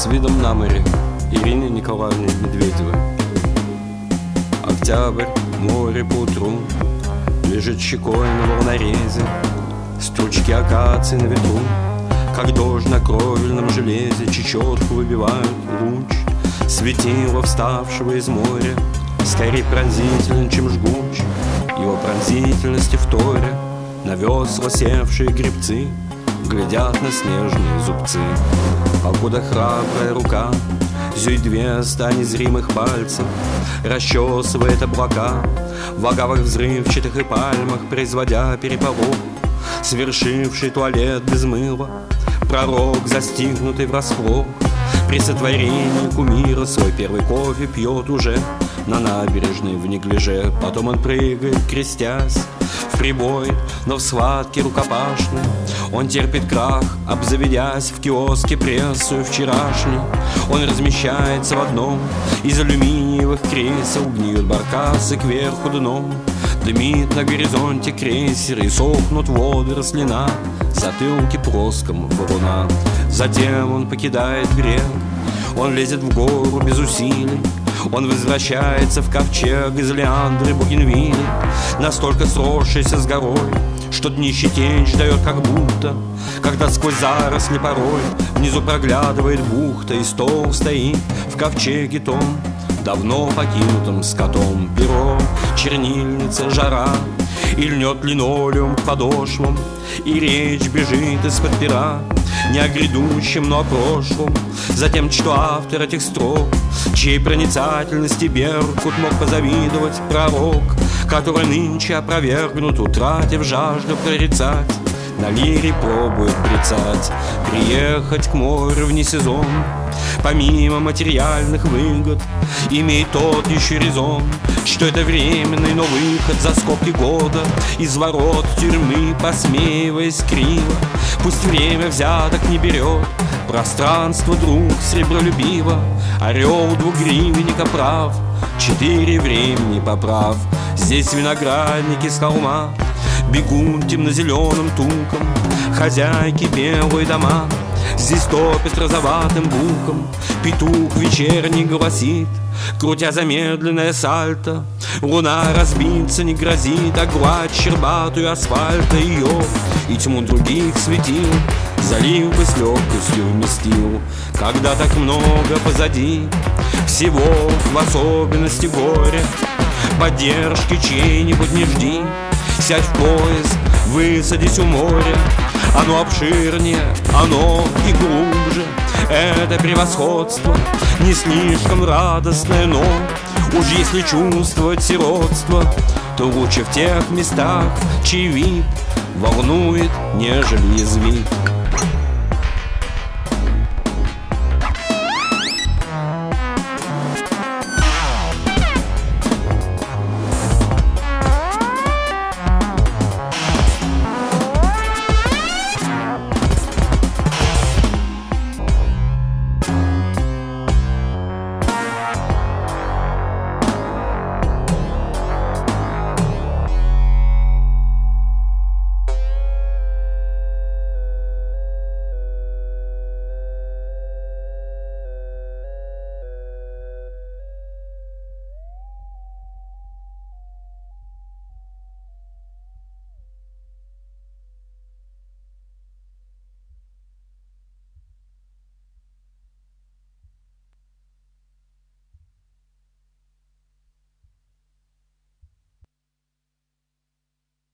видом на море Ирине Николаевне Медведевой. Октябрь, море поутру лежит щекой на волнорезе, стручки акации на ветру, как дождь на кровельном железе, чечетку выбивают луч светила, вставшего из моря, скорее пронзителен, чем жгуч. Его пронзительности вторя на весла севшие гребцы глядят на снежные зубцы. Покуда храбрая рука зюйдвеста незримых пальцев расчесывает облака в агавах взрывчатых и пальмах, производя переполох, свершивший туалет без мыла, пророк, застигнутый врасплох, при сотворении кумира свой первый кофе пьет уже на набережной в неглиже. Потом он прыгает, крестясь в прибой, но в схватке рукопашной он терпит крах, обзаведясь в киоске прессою вчерашней. Он размещается в одном из алюминиевых кресел, гниют баркасы кверху дном, дымит на горизонте крейсер, и сохнут водоросли на затылке плоском валуна. Затем он покидает берег, он лезет в гору без усилий, он возвращается в ковчег из лиандры бугенвилли, настолько сросшийся с горой, что днище тень ждает как будто, когда сквозь заросли порой внизу проглядывает бухта, и стол стоит в ковчеге том, давно покинутым скотом. Перо, чернильница, жара, и льнет линолеум к подошвам, и речь бежит из-под пера не о грядущем, но о прошлом. Затем что автор этих строк, чьей проницательности Беркут мог позавидовать, пророк, который нынче опровергнут, утратив жажду прорицать, на лире пробует брецать. Приехать к морю вне сезон, помимо материальных выгод, имеет тот еще резон, что это временный, но выход за скобки года из ворот тюрьмы, посмеиваясь криво. Пусть время взяток не берет, пространство друг сребролюбиво, орел двугривенника прав, 4 времени поправ. Здесь виноградники с холма бегут темно-зеленым туком, хозяйки белые дома здесь топят розоватым буком. Петух вечерний голосит, крутя замедленное сальто, луна разбиться не грозит, а гладь щербатую асфальта ее и тьму других светил залив бы с легкостью вместил. Когда так много позади всего, в особенности горя, поддержки чьей-нибудь не жди. Сядь в поезд, высадись у моря, оно обширнее, оно и глубже. Это превосходство не слишком радостное, но уж если чувствовать сиротство, то лучше в тех местах, чей вид волнует, нежели язвит.